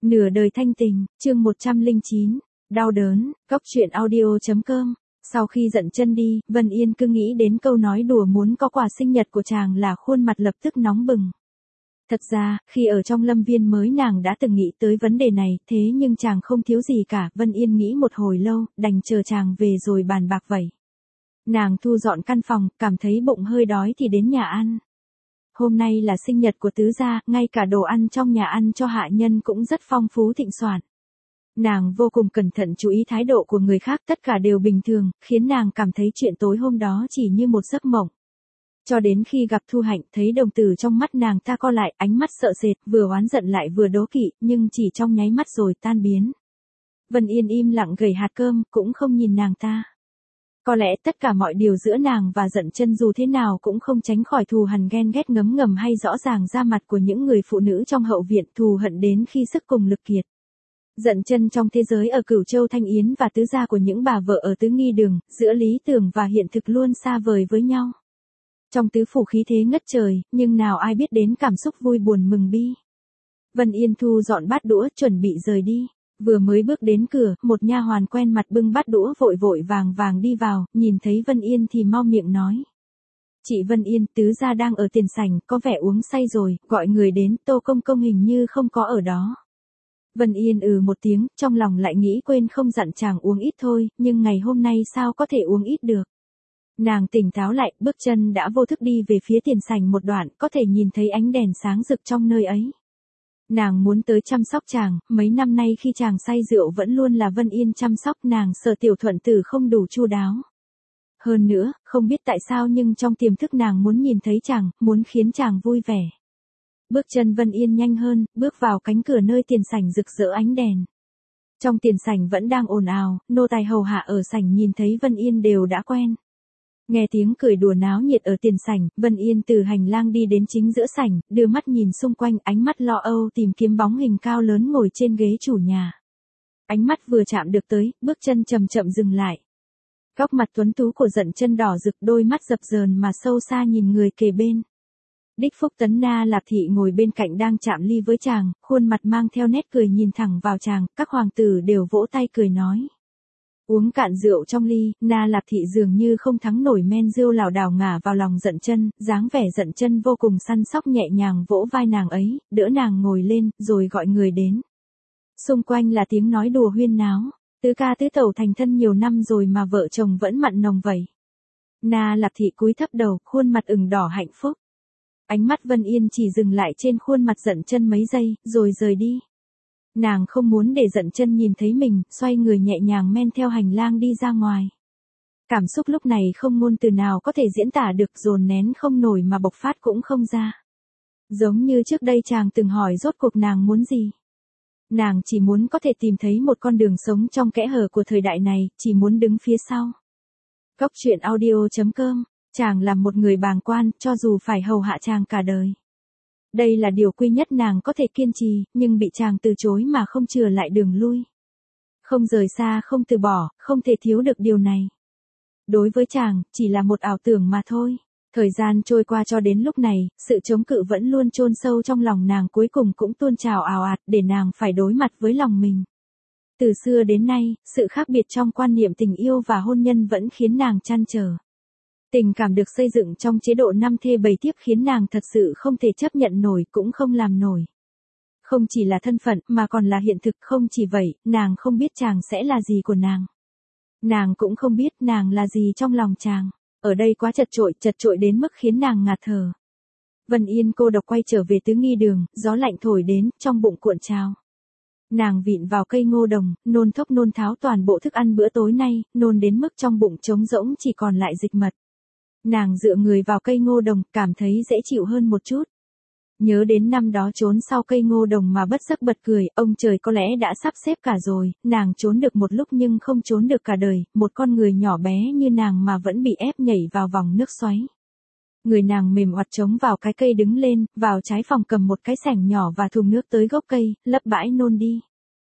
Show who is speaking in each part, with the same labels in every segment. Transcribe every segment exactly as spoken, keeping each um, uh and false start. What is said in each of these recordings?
Speaker 1: Nửa đời thanh tình, chương một trăm lẻ chín, đau đớn, Cóc truyện audio.com. Sau khi Dận Chân đi, Vân Yên cứ nghĩ đến câu nói đùa muốn có quà sinh nhật của chàng là khuôn mặt lập tức nóng bừng. Thật ra, khi ở trong lâm viên mới nàng đã từng nghĩ tới vấn đề này, thế nhưng chàng không thiếu gì cả, Vân Yên nghĩ một hồi lâu, đành chờ chàng về rồi bàn bạc vậy. Nàng thu dọn căn phòng, cảm thấy bụng hơi đói thì đến nhà ăn. Hôm nay là sinh nhật của tứ gia, ngay cả đồ ăn trong nhà ăn cho hạ nhân cũng rất phong phú thịnh soạn. Nàng vô cùng cẩn thận chú ý thái độ của người khác, tất cả đều bình thường, khiến nàng cảm thấy chuyện tối hôm đó chỉ như một giấc mộng. Cho đến khi gặp Thu Hạnh, thấy đồng tử trong mắt nàng ta co lại, ánh mắt sợ sệt, vừa oán giận lại vừa đố kỵ, nhưng chỉ trong nháy mắt rồi tan biến. Vân Yên im lặng gầy hạt cơm, cũng không nhìn nàng ta. Có lẽ tất cả mọi điều giữa nàng và Dận Chân dù thế nào cũng không tránh khỏi thù hằn ghen ghét ngấm ngầm hay rõ ràng ra mặt của những người phụ nữ trong hậu viện, thù hận đến khi sức cùng lực kiệt. Dận Chân trong thế giới ở Cửu Châu Thanh Yến và tứ gia của những bà vợ ở Tứ Nghi Đường, giữa lý tưởng và hiện thực luôn xa vời với nhau. Trong tứ phủ khí thế ngất trời, nhưng nào ai biết đến cảm xúc vui buồn mừng bi. Vân Yên thu dọn bát đũa chuẩn bị rời đi. Vừa mới bước đến cửa, một nha hoàn quen mặt bưng bát đũa vội vội vàng vàng đi vào, nhìn thấy Vân Yên thì mau miệng nói. Chị Vân Yên, tứ gia đang ở tiền sảnh, có vẻ uống say rồi, gọi người đến, Tô Công Công hình như không có ở đó. Vân Yên ừ một tiếng, trong lòng lại nghĩ quên không dặn chàng uống ít thôi, nhưng ngày hôm nay sao có thể uống ít được. Nàng tỉnh táo lại, bước chân đã vô thức đi về phía tiền sảnh một đoạn, có thể nhìn thấy ánh đèn sáng rực trong nơi ấy. Nàng muốn tới chăm sóc chàng, mấy năm nay khi chàng say rượu vẫn luôn là Vân Yên chăm sóc, nàng sợ Tiểu Thuận Tử không đủ chu đáo. Hơn nữa, không biết tại sao nhưng trong tiềm thức nàng muốn nhìn thấy chàng, muốn khiến chàng vui vẻ. Bước chân Vân Yên nhanh hơn, bước vào cánh cửa nơi tiền sảnh rực rỡ ánh đèn. Trong tiền sảnh vẫn đang ồn ào, nô tài hầu hạ ở sảnh nhìn thấy Vân Yên đều đã quen. Nghe tiếng cười đùa náo nhiệt ở tiền sảnh, Vân Yên từ hành lang đi đến chính giữa sảnh, đưa mắt nhìn xung quanh, ánh mắt lo âu tìm kiếm bóng hình cao lớn ngồi trên ghế chủ nhà. Ánh mắt vừa chạm được tới, bước chân chậm chậm dừng lại. Góc mặt tuấn tú của Dận Chân đỏ rực, đôi mắt dập dờn mà sâu xa nhìn người kề bên. Đích Phúc Tấn Na Lạp Thị ngồi bên cạnh đang chạm ly với chàng, khuôn mặt mang theo nét cười nhìn thẳng vào chàng, các hoàng tử đều vỗ tay cười nói. Uống cạn rượu trong ly, Na Lạp Thị dường như không thắng nổi men rượu lảo đảo ngả vào lòng Dận Chân, dáng vẻ Dận Chân vô cùng săn sóc nhẹ nhàng vỗ vai nàng ấy, đỡ nàng ngồi lên, rồi gọi người đến. Xung quanh là tiếng nói đùa huyên náo, tứ ca tứ tẩu thành thân nhiều năm rồi mà vợ chồng vẫn mặn nồng vậy. Na Lạp Thị cúi thấp đầu, khuôn mặt ửng đỏ hạnh phúc. Ánh mắt Vân Yên chỉ dừng lại trên khuôn mặt Dận Chân mấy giây, rồi rời đi. Nàng không muốn để Dận Chân nhìn thấy mình, xoay người nhẹ nhàng men theo hành lang đi ra ngoài. Cảm xúc lúc này không ngôn từ nào có thể diễn tả được, dồn nén không nổi mà bộc phát cũng không ra. Giống như trước đây chàng từng hỏi rốt cuộc nàng muốn gì. Nàng chỉ muốn có thể tìm thấy một con đường sống trong kẽ hở của thời đại này, chỉ muốn đứng phía sau. Cóc truyện audio.com, chàng là một người bàng quan, cho dù phải hầu hạ chàng cả đời. Đây là điều duy nhất nàng có thể kiên trì, nhưng bị chàng từ chối mà không chừa lại đường lui. Không rời xa, không từ bỏ, không thể thiếu được điều này. Đối với chàng, chỉ là một ảo tưởng mà thôi. Thời gian trôi qua cho đến lúc này, sự chống cự vẫn luôn chôn sâu trong lòng nàng, cuối cùng cũng tuôn trào ào ạt để nàng phải đối mặt với lòng mình. Từ xưa đến nay, sự khác biệt trong quan niệm tình yêu và hôn nhân vẫn khiến nàng trăn trở. Tình cảm được xây dựng trong chế độ năm thê bảy thiếp khiến nàng thật sự không thể chấp nhận nổi, cũng không làm nổi. Không chỉ là thân phận mà còn là hiện thực, không chỉ vậy, nàng không biết chàng sẽ là gì của nàng. Nàng cũng không biết nàng là gì trong lòng chàng. Ở đây quá chật chội, chật chội đến mức khiến nàng ngạt thở. Vân Yên cô độc quay trở về Tứ Nghi Đường, gió lạnh thổi đến, trong bụng cuộn trào. Nàng vịn vào cây ngô đồng, nôn thốc nôn tháo toàn bộ thức ăn bữa tối nay, nôn đến mức trong bụng trống rỗng chỉ còn lại dịch mật. Nàng dựa người vào cây ngô đồng, cảm thấy dễ chịu hơn một chút. Nhớ đến năm đó trốn sau cây ngô đồng mà bất giấc bật cười, ông trời có lẽ đã sắp xếp cả rồi, nàng trốn được một lúc nhưng không trốn được cả đời, một con người nhỏ bé như nàng mà vẫn bị ép nhảy vào vòng nước xoáy. Người nàng mềm oặt trống vào cái cây đứng lên, vào trái phòng cầm một cái sẻng nhỏ và thùng nước tới gốc cây, lấp bãi nôn đi.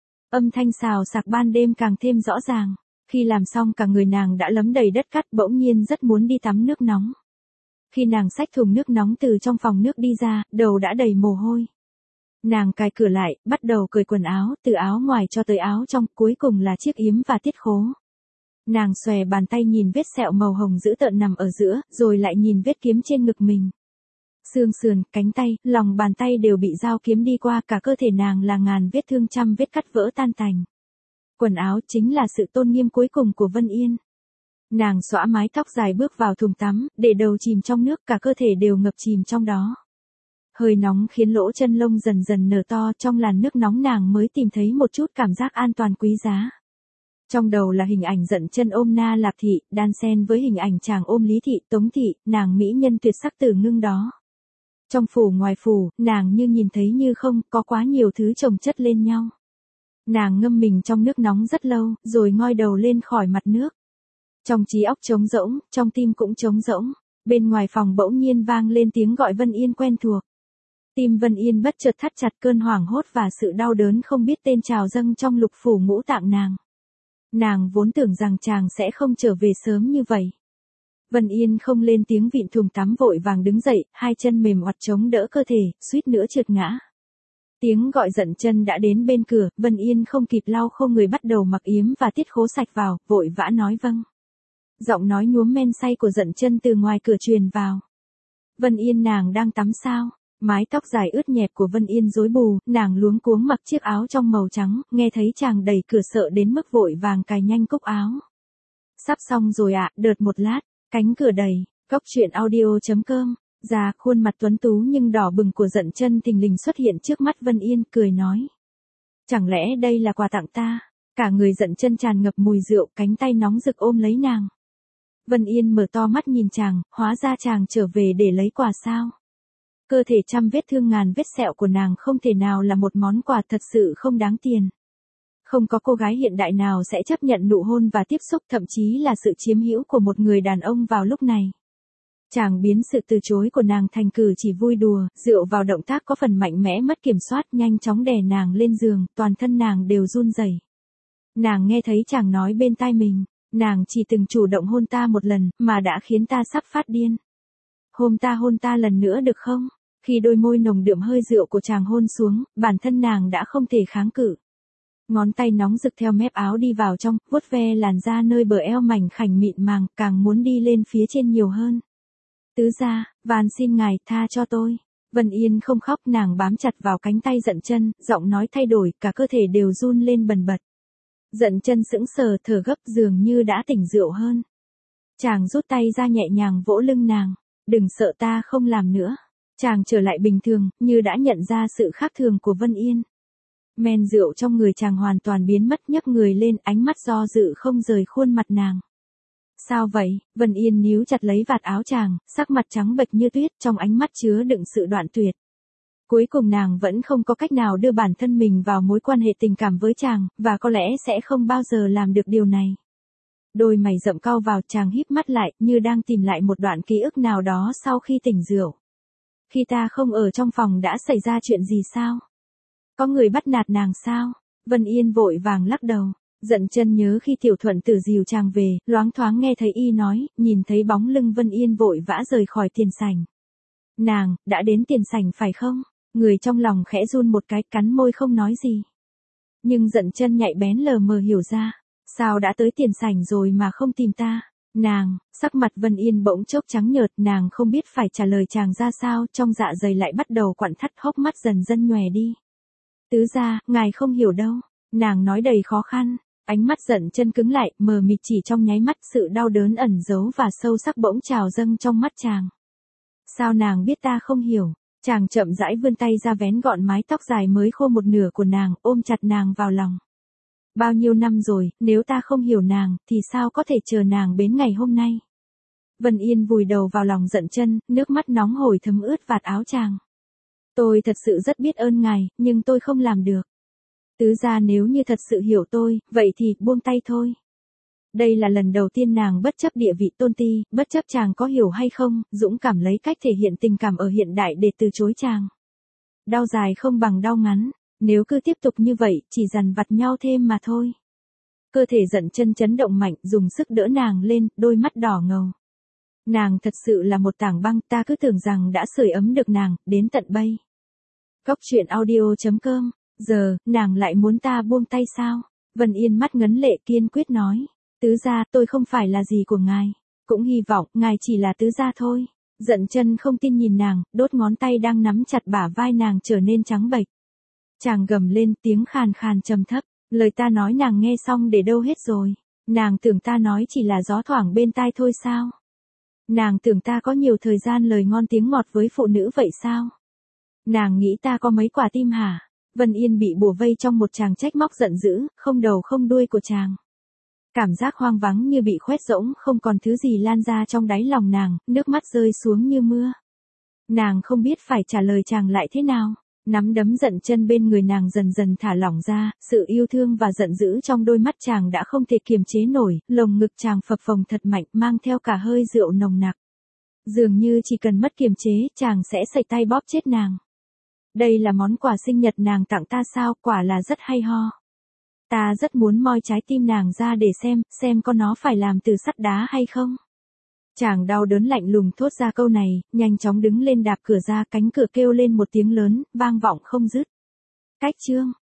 Speaker 1: Âm thanh xào xạc ban đêm càng thêm rõ ràng. Khi làm xong cả người nàng đã lấm đầy đất cát, bỗng nhiên rất muốn đi tắm nước nóng. Khi nàng xách thùng nước nóng từ trong phòng nước đi ra, đầu đã đầy mồ hôi. Nàng cài cửa lại, bắt đầu cởi quần áo, từ áo ngoài cho tới áo trong, cuối cùng là chiếc yếm và tiết khố. Nàng xòe bàn tay nhìn vết sẹo màu hồng dữ tợn nằm ở giữa, rồi lại nhìn vết kiếm trên ngực mình. Xương sườn, cánh tay, lòng bàn tay đều bị dao kiếm đi qua, cả cơ thể nàng là ngàn vết thương, trăm vết cắt vỡ tan tành. Quần áo chính là sự tôn nghiêm cuối cùng của Vân Yên. Nàng xõa mái tóc dài bước vào thùng tắm, để đầu chìm trong nước, cả cơ thể đều ngập chìm trong đó. Hơi nóng khiến lỗ chân lông dần dần nở to, trong làn nước nóng nàng mới tìm thấy một chút cảm giác an toàn quý giá. Trong đầu là hình ảnh Dận Chân ôm Na Lạp Thị, đan xen với hình ảnh chàng ôm Lý Thị, Tống Thị, nàng mỹ nhân tuyệt sắc Tử Ngưng đó. Trong phủ ngoài phủ, nàng như nhìn thấy như không, có quá nhiều thứ chồng chất lên nhau. Nàng ngâm mình trong nước nóng rất lâu, rồi ngoi đầu lên khỏi mặt nước. Trong trí óc trống rỗng, trong tim cũng trống rỗng, bên ngoài phòng bỗng nhiên vang lên tiếng gọi Vân Yên quen thuộc. Tim Vân Yên bất chợt thắt chặt, cơn hoảng hốt và sự đau đớn không biết tên trào dâng trong lục phủ ngũ tạng nàng. Nàng vốn tưởng rằng chàng sẽ không trở về sớm như vậy. Vân Yên không lên tiếng vịn thùng tắm, vội vàng đứng dậy, hai chân mềm oặt chống đỡ cơ thể, suýt nữa trượt ngã. Tiếng gọi Dận Chân đã đến bên cửa, Vân Yên không kịp lau khô người bắt đầu mặc yếm và tiết khố sạch vào, vội vã nói vâng. Giọng nói nhuốm men say của Dận Chân từ ngoài cửa truyền vào. Vân Yên, nàng đang tắm sao? Mái tóc dài ướt nhẹp của Vân Yên rối bù, nàng luống cuống mặc chiếc áo trong màu trắng, nghe thấy chàng đẩy cửa sợ đến mức vội vàng cài nhanh cúc áo. Sắp xong rồi ạ, à, đợt một lát, cánh cửa đẩy, góc truyện audio chấm com, già khuôn mặt tuấn tú nhưng đỏ bừng của Dận Chân thình lình xuất hiện trước mắt Vân Yên, cười nói. Chẳng lẽ đây là quà tặng ta? Cả người Dận Chân tràn ngập mùi rượu, cánh tay nóng rực ôm lấy nàng. Vân Yên mở to mắt nhìn chàng, hóa ra chàng trở về để lấy quà sao? Cơ thể trăm vết thương ngàn vết sẹo của nàng không thể nào là một món quà, thật sự không đáng tiền. Không có cô gái hiện đại nào sẽ chấp nhận nụ hôn và tiếp xúc, thậm chí là sự chiếm hữu của một người đàn ông vào lúc này. Chàng biến sự từ chối của nàng thành cử chỉ vui đùa, dựa vào động tác có phần mạnh mẽ mất kiểm soát, nhanh chóng đè nàng lên giường, toàn thân nàng đều run rẩy. Nàng nghe thấy chàng nói bên tai mình, nàng chỉ từng chủ động hôn ta một lần, mà đã khiến ta sắp phát điên. Hôm ta hôn ta lần nữa được không? Khi đôi môi nồng đượm hơi rượu của chàng hôn xuống, bản thân nàng đã không thể kháng cự. Ngón tay nóng rực theo mép áo đi vào trong, vuốt ve làn da nơi bờ eo mảnh khảnh mịn màng, càng muốn đi lên phía trên nhiều hơn. Tứ gia, van xin ngài tha cho tôi. Vân Yên không khóc, nàng bám chặt vào cánh tay Dận Chân, giọng nói thay đổi, cả cơ thể đều run lên bần bật. Dận Chân sững sờ, thở gấp, dường như đã tỉnh rượu hơn. Chàng rút tay ra nhẹ nhàng vỗ lưng nàng. Đừng sợ, ta không làm nữa. Chàng trở lại bình thường, như đã nhận ra sự khác thường của Vân Yên. Men rượu trong người chàng hoàn toàn biến mất, nhấc người lên, ánh mắt do dự không rời khuôn mặt nàng. Sao vậy? Vân Yên níu chặt lấy vạt áo chàng, sắc mặt trắng bệch như tuyết, trong ánh mắt chứa đựng sự đoạn tuyệt. Cuối cùng nàng vẫn không có cách nào đưa bản thân mình vào mối quan hệ tình cảm với chàng, và có lẽ sẽ không bao giờ làm được điều này. Đôi mày rậm cau vào, chàng híp mắt lại, như đang tìm lại một đoạn ký ức nào đó sau khi tỉnh rượu. Khi ta không ở trong phòng đã xảy ra chuyện gì sao? Có người bắt nạt nàng sao? Vân Yên vội vàng lắc đầu. Dận Chân nhớ khi Tiểu Thuận Tử dìu chàng về, loáng thoáng nghe thấy y nói, nhìn thấy bóng lưng Vân Yên vội vã rời khỏi tiền sảnh. Nàng, đã đến tiền sảnh phải không? Người trong lòng khẽ run một cái, cắn môi không nói gì. Nhưng Dận Chân nhạy bén lờ mờ hiểu ra. Sao đã tới tiền sảnh rồi mà không tìm ta? Nàng, sắc mặt Vân Yên bỗng chốc trắng nhợt, nàng không biết phải trả lời chàng ra sao, trong dạ dày lại bắt đầu quặn thắt, hốc mắt dần dần nhòe đi. Tứ gia, ngài không hiểu đâu. Nàng nói đầy khó khăn, ánh mắt Dận Chân cứng lại, mờ mịt, chỉ trong nháy mắt sự đau đớn ẩn giấu và sâu sắc bỗng trào dâng trong mắt chàng. Sao nàng biết ta không hiểu? Chàng chậm rãi vươn tay ra vén gọn mái tóc dài mới khô một nửa của nàng, ôm chặt nàng vào lòng. Bao nhiêu năm rồi, nếu ta không hiểu nàng, thì sao có thể chờ nàng đến ngày hôm nay? Vân Yên vùi đầu vào lòng Dận Chân, nước mắt nóng hổi thấm ướt vạt áo chàng. Tôi thật sự rất biết ơn ngài, nhưng tôi không làm được. Tứ gia, nếu như thật sự hiểu tôi, vậy thì buông tay thôi. Đây là lần đầu tiên nàng bất chấp địa vị tôn ti, bất chấp chàng có hiểu hay không, dũng cảm lấy cách thể hiện tình cảm ở hiện đại để từ chối chàng. Đau dài không bằng đau ngắn. Nếu cứ tiếp tục như vậy, chỉ dằn vặt nhau thêm mà thôi. Cơ thể Dận Chân chấn động mạnh, dùng sức đỡ nàng lên, đôi mắt đỏ ngầu. Nàng thật sự là một tảng băng, ta cứ tưởng rằng đã sưởi ấm được nàng, đến tận bây Cốc truyện audio chấm com. Giờ, nàng lại muốn ta buông tay sao? Vân Yên mắt ngấn lệ kiên quyết nói. Tứ gia, tôi không phải là gì của ngài. Cũng hy vọng, ngài chỉ là tứ gia thôi. Dận chân không tin nhìn nàng, đốt ngón tay đang nắm chặt bả vai nàng trở nên trắng bệch. Chàng gầm lên tiếng khàn khàn trầm thấp. Lời ta nói nàng nghe xong để đâu hết rồi. Nàng tưởng ta nói chỉ là gió thoảng bên tai thôi sao? Nàng tưởng ta có nhiều thời gian lời ngon tiếng ngọt với phụ nữ vậy sao? Nàng nghĩ ta có mấy quả tim hả? Vân Yên bị bủa vây trong một tràng trách móc giận dữ, không đầu không đuôi của chàng. Cảm giác hoang vắng như bị khoét rỗng, không còn thứ gì lan ra trong đáy lòng nàng, nước mắt rơi xuống như mưa. Nàng không biết phải trả lời chàng lại thế nào. Nắm đấm giận chân bên người nàng dần dần thả lỏng ra, sự yêu thương và giận dữ trong đôi mắt chàng đã không thể kiềm chế nổi, lồng ngực chàng phập phồng thật mạnh, mang theo cả hơi rượu nồng nặc. Dường như chỉ cần mất kiềm chế, chàng sẽ sẩy tay bóp chết nàng. Đây là món quà sinh nhật nàng tặng ta sao, quả là rất hay ho. Ta rất muốn moi trái tim nàng ra để xem, xem có nó phải làm từ sắt đá hay không. Chàng đau đớn lạnh lùng thốt ra câu này, nhanh chóng đứng lên đạp cửa ra, cánh cửa kêu lên một tiếng lớn, vang vọng không dứt. Cách chương